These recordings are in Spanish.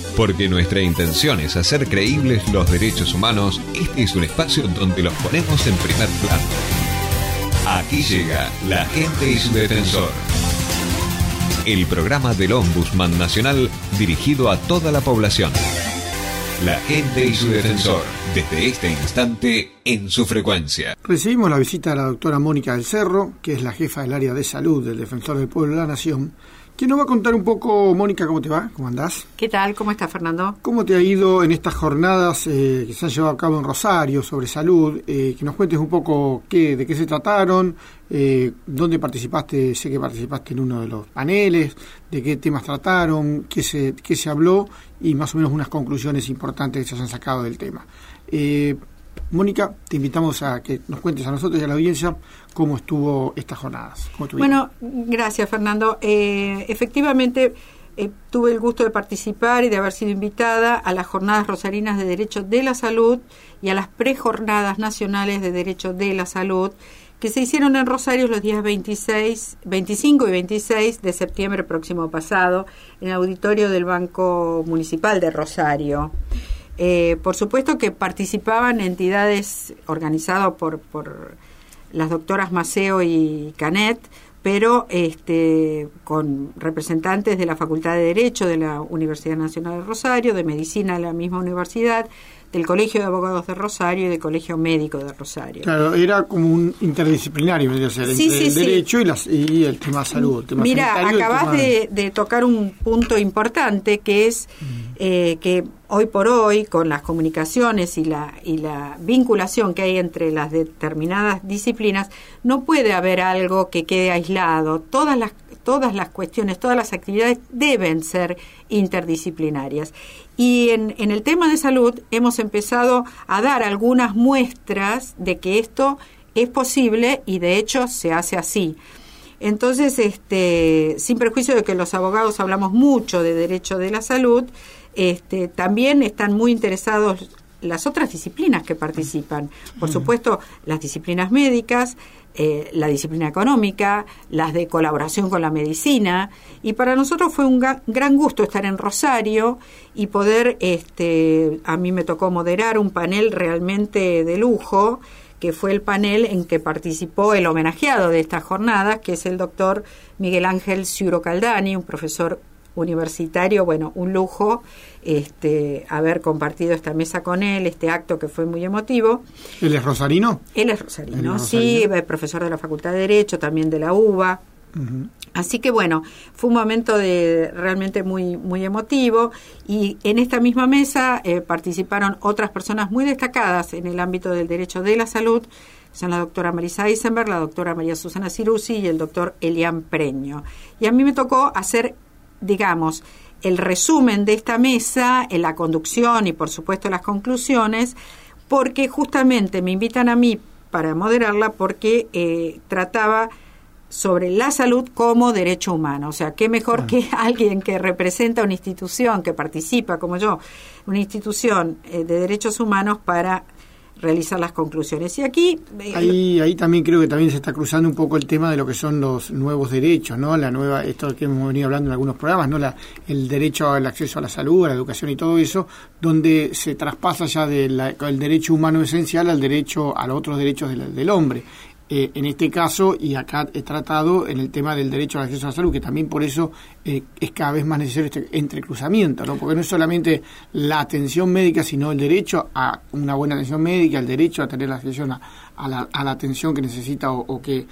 Porque nuestra intención es hacer creíbles los derechos humanos, este es un espacio donde los ponemos en primer plano. Aquí llega La Gente y su Defensor. El programa del Ombudsman Nacional dirigido a toda la población. La Gente y su Defensor, desde este instante en su frecuencia. Recibimos la visita de la doctora Mónica del Cerro, que es la jefa del área de salud del Defensor del Pueblo de la Nación, que nos va a contar un poco. Mónica, ¿cómo te va? ¿Cómo andás? ¿Qué tal? ¿Cómo estás, Fernando? ¿Cómo te ha ido en estas jornadas que se han llevado a cabo en Rosario sobre salud? Que nos cuentes un poco de qué se trataron, dónde participaste. Sé que participaste en uno de los paneles, de qué temas trataron, qué se habló y más o menos unas conclusiones importantes que se hayan sacado del tema. Mónica, te invitamos a que nos cuentes a nosotros y a la audiencia cómo estuvo estas jornadas. Bueno, gracias, Fernando. Efectivamente, tuve el gusto de participar y de haber sido invitada a las Jornadas Rosarinas de Derecho de la Salud y a las Prejornadas Nacionales de Derecho de la Salud, que se hicieron en Rosario los días 25 y 26 de septiembre próximo pasado, en el auditorio del Banco Municipal de Rosario. Por supuesto que participaban entidades organizadas por las doctoras Maceo y Canet, pero con representantes de la Facultad de Derecho de la Universidad Nacional de Rosario, de Medicina de la misma universidad, del Colegio de Abogados de Rosario y del Colegio Médico de Rosario. Claro, era como un interdisciplinario, entre el derecho y el tema salud. El tema Mira, acabas de tocar un punto importante, que es que hoy por hoy, con las comunicaciones y la vinculación que hay entre las determinadas disciplinas, no puede haber algo que quede aislado. Todas las cuestiones, todas las actividades deben ser interdisciplinarias. Y en el tema de salud hemos empezado a dar algunas muestras de que esto es posible y de hecho se hace así. Entonces, sin perjuicio de que los abogados hablamos mucho de derecho de la salud, también están muy interesados las otras disciplinas que participan. Por supuesto, las disciplinas médicas, la disciplina económica, las de colaboración con la medicina, y para nosotros fue un gran gusto estar en Rosario y poder, a mí me tocó moderar un panel realmente de lujo, que fue el panel en que participó el homenajeado de estas jornadas, que es el doctor Miguel Ángel Ciuro Caldani, un profesor universitario. Bueno, un lujo haber compartido esta mesa con él, este acto que fue muy emotivo. ¿Él es rosarino? Él es rosarino, sí, profesor de la Facultad de Derecho, también de la UBA. Uh-huh. Así que bueno, fue un momento realmente muy, muy emotivo, y en esta misma mesa participaron otras personas muy destacadas en el ámbito del derecho de la salud. Son la doctora Marisa Eisenberg, la doctora María Susana Ciruzzi y el doctor Elian Preño. Y a mí me tocó hacer, digamos, el resumen de esta mesa, en la conducción y por supuesto las conclusiones, porque justamente me invitan a mí para moderarla, porque trataba sobre la salud como derecho humano. O sea, qué mejor que alguien que representa una institución, que participa como yo, una institución de derechos humanos, para realizar las conclusiones. Y aquí ahí también creo que también se está cruzando un poco el tema de lo que son los nuevos derechos, ¿no? Esto que hemos venido hablando en algunos programas, ¿no? El derecho al acceso a la salud, a la educación y todo eso, donde se traspasa ya del derecho humano esencial al derecho a los otros derechos del hombre. En este caso, y acá he tratado en el tema del derecho al acceso a la salud, que también por eso es cada vez más necesario este entrecruzamiento, ¿no? Porque no es solamente la atención médica, sino el derecho a una buena atención médica, el derecho a tener la atención a la atención que necesita o que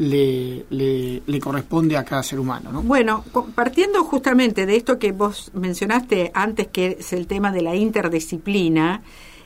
le corresponde a cada ser humano, ¿no? Bueno, partiendo justamente de esto que vos mencionaste antes, que es el tema de la interdisciplina,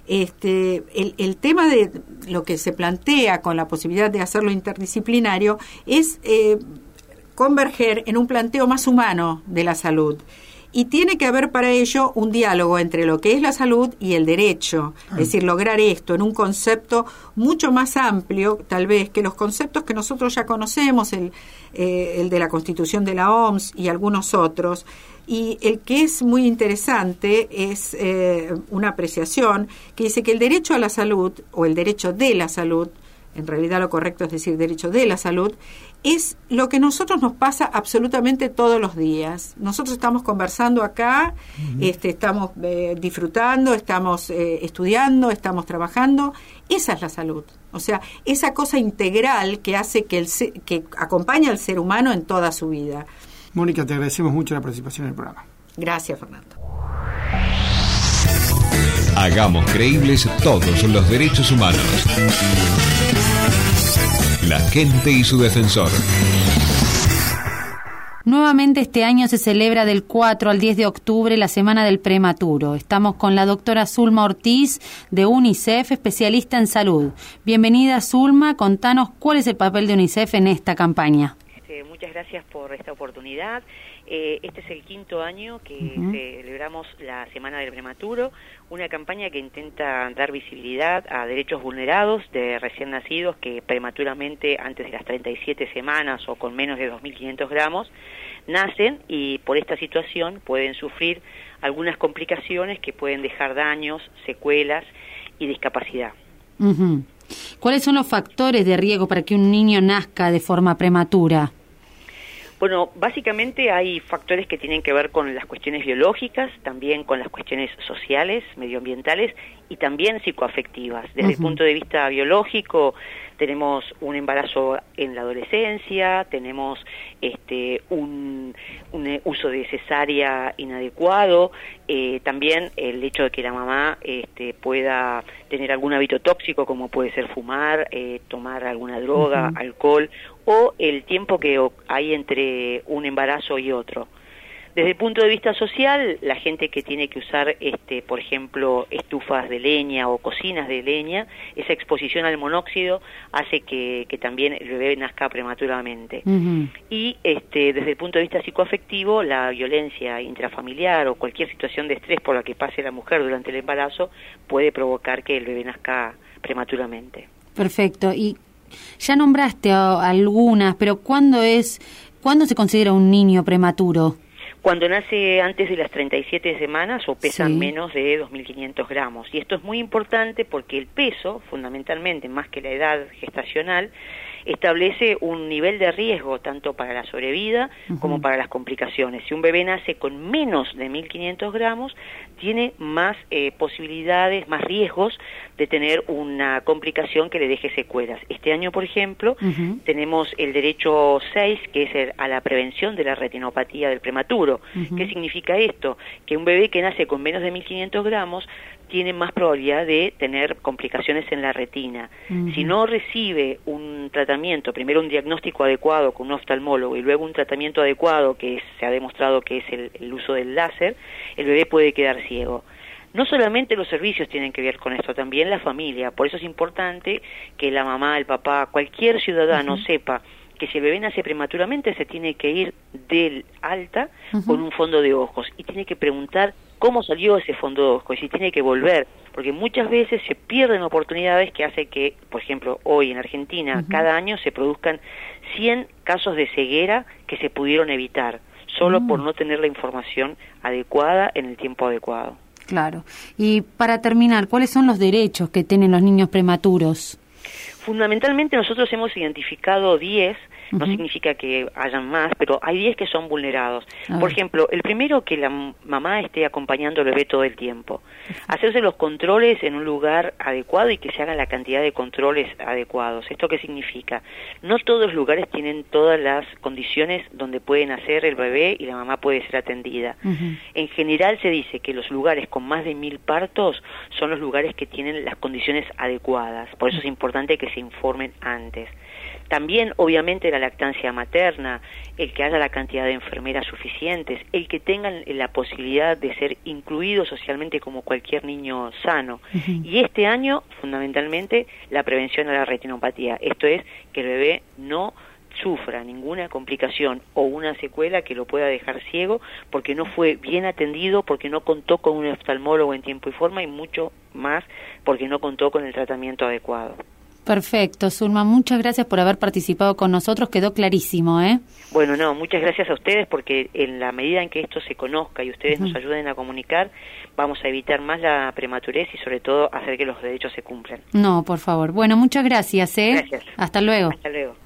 el tema de lo que se plantea con la posibilidad de hacerlo interdisciplinario es converger en un planteo más humano de la salud. Y tiene que haber para ello un diálogo entre lo que es la salud y el derecho. Es decir, lograr esto en un concepto mucho más amplio, tal vez, que los conceptos que nosotros ya conocemos, el de la Constitución de la OMS y algunos otros. Y el que es muy interesante es una apreciación que dice que el derecho a la salud, o el derecho de la salud, en realidad lo correcto es decir derecho de la salud, es lo que a nosotros nos pasa absolutamente todos los días. Nosotros estamos conversando acá, estamos disfrutando, estamos estudiando, estamos trabajando. Esa es la salud. O sea, esa cosa integral que hace que acompaña al ser humano en toda su vida. Mónica, te agradecemos mucho la participación en el programa. Gracias, Fernando. Hagamos creíbles todos los derechos humanos. La gente y su defensor. Nuevamente este año se celebra del 4 al 10 de octubre la Semana del Prematuro. Estamos con la doctora Zulma Ortiz de UNICEF, especialista en salud. Bienvenida, Zulma, contanos cuál es el papel de UNICEF en esta campaña. Muchas gracias por esta oportunidad. Este es el 5º año que celebramos la Semana del Prematuro, una campaña que intenta dar visibilidad a derechos vulnerados de recién nacidos que prematuramente, antes de las 37 semanas o con menos de 2.500 gramos, nacen y por esta situación pueden sufrir algunas complicaciones que pueden dejar daños, secuelas y discapacidad. ¿Cuáles son los factores de riesgo para que un niño nazca de forma prematura? Bueno, básicamente hay factores que tienen que ver con las cuestiones biológicas, también con las cuestiones sociales, medioambientales y también psicoafectivas. Desde el punto de vista biológico, tenemos un embarazo en la adolescencia, tenemos un uso de cesárea inadecuado, también el hecho de que la mamá pueda tener algún hábito tóxico, como puede ser fumar, tomar alguna droga, alcohol, o el tiempo que hay entre un embarazo y otro. Desde el punto de vista social, la gente que tiene que usar, por ejemplo, estufas de leña o cocinas de leña, esa exposición al monóxido hace que también el bebé nazca prematuramente. Y desde el punto de vista psicoafectivo, la violencia intrafamiliar o cualquier situación de estrés por la que pase la mujer durante el embarazo puede provocar que el bebé nazca prematuramente. Perfecto. Y ya nombraste algunas, pero ¿cuándo se considera un niño prematuro? Cuando nace antes de las 37 semanas o pesan menos de 2.500 gramos. Y esto es muy importante porque el peso, fundamentalmente, más que la edad gestacional, establece un nivel de riesgo tanto para la sobrevida como para las complicaciones. Si un bebé nace con menos de 1.500 gramos, tiene más posibilidades, más riesgos de tener una complicación que le deje secuelas. Este año, por ejemplo, tenemos el derecho 6, que es a la prevención de la retinopatía del prematuro. ¿Qué significa esto? Que un bebé que nace con menos de 1.500 gramos tiene más probabilidad de tener complicaciones en la retina. Si no recibe un tratamiento, primero un diagnóstico adecuado con un oftalmólogo y luego un tratamiento adecuado que se ha demostrado que es el uso del láser, el bebé puede quedar ciego. No solamente los servicios tienen que ver con esto, también la familia. Por eso es importante que la mamá, el papá, cualquier ciudadano sepa que si el bebé nace prematuramente se tiene que ir del alta con un fondo de ojos y tiene que preguntar cómo salió ese fondo de ojos y si tiene que volver, porque muchas veces se pierden oportunidades que hace que, por ejemplo, hoy en Argentina, cada año se produzcan 100 casos de ceguera que se pudieron evitar, solo por no tener la información adecuada en el tiempo adecuado. Claro. Y para terminar, ¿cuáles son los derechos que tienen los niños prematuros? Fundamentalmente nosotros hemos identificado 10, no significa que hayan más, pero hay 10 que son vulnerados. Por ejemplo, el primero, que la mamá esté acompañando al bebé todo el tiempo. Hacerse los controles en un lugar adecuado y que se hagan la cantidad de controles adecuados. ¿Esto qué significa? No todos los lugares tienen todas las condiciones donde puede nacer el bebé y la mamá puede ser atendida. En general se dice que los lugares con más de 1.000 partos son los lugares que tienen las condiciones adecuadas. Por eso es importante que se informen antes. También, obviamente, la lactancia materna, el que haya la cantidad de enfermeras suficientes, el que tengan la posibilidad de ser incluidos socialmente como cualquier niño sano. Y este año, fundamentalmente, la prevención a la retinopatía. Esto es, que el bebé no sufra ninguna complicación o una secuela que lo pueda dejar ciego porque no fue bien atendido, porque no contó con un oftalmólogo en tiempo y forma y mucho más porque no contó con el tratamiento adecuado. Perfecto, Zulma, muchas gracias por haber participado con nosotros, quedó clarísimo, ¿eh? Bueno, no, muchas gracias a ustedes porque en la medida en que esto se conozca y ustedes nos ayuden a comunicar, vamos a evitar más la prematurez y sobre todo hacer que los derechos se cumplan. No, por favor. Bueno, muchas gracias, ¿eh? Gracias. Hasta luego. Hasta luego.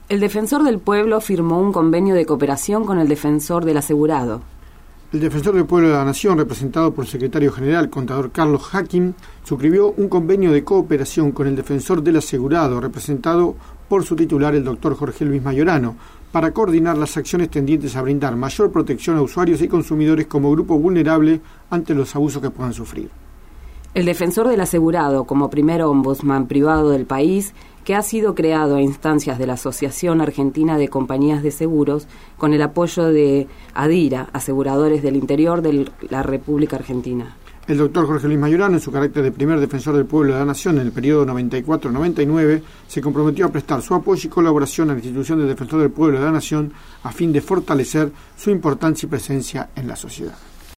El Defensor del Pueblo firmó un convenio de cooperación con el Defensor del Asegurado. El Defensor del Pueblo de la Nación, representado por el Secretario General, Contador Carlos Hakim, suscribió un convenio de cooperación con el Defensor del Asegurado, representado por su titular, el doctor Jorge Luis Mayorano, para coordinar las acciones tendientes a brindar mayor protección a usuarios y consumidores como grupo vulnerable ante los abusos que puedan sufrir. El Defensor del Asegurado, como primer ombudsman privado del país, que ha sido creado a instancias de la Asociación Argentina de Compañías de Seguros, con el apoyo de ADIRA, Aseguradores del Interior de la República Argentina. El doctor Jorge Luis Mayorano, en su carácter de primer defensor del pueblo de la Nación en el periodo 94-99, se comprometió a prestar su apoyo y colaboración a la institución del Defensor del Pueblo de la Nación a fin de fortalecer su importancia y presencia en la sociedad.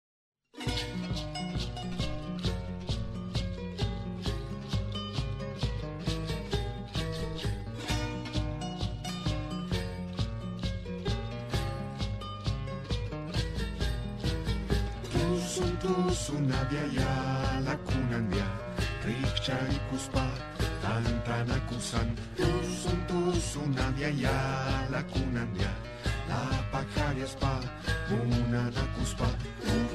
Sunadiaya lakunandia, rikcha ikuspa, tantanakusan. Sunadiaya lakunandia, la pacariaspa, munanakuspa.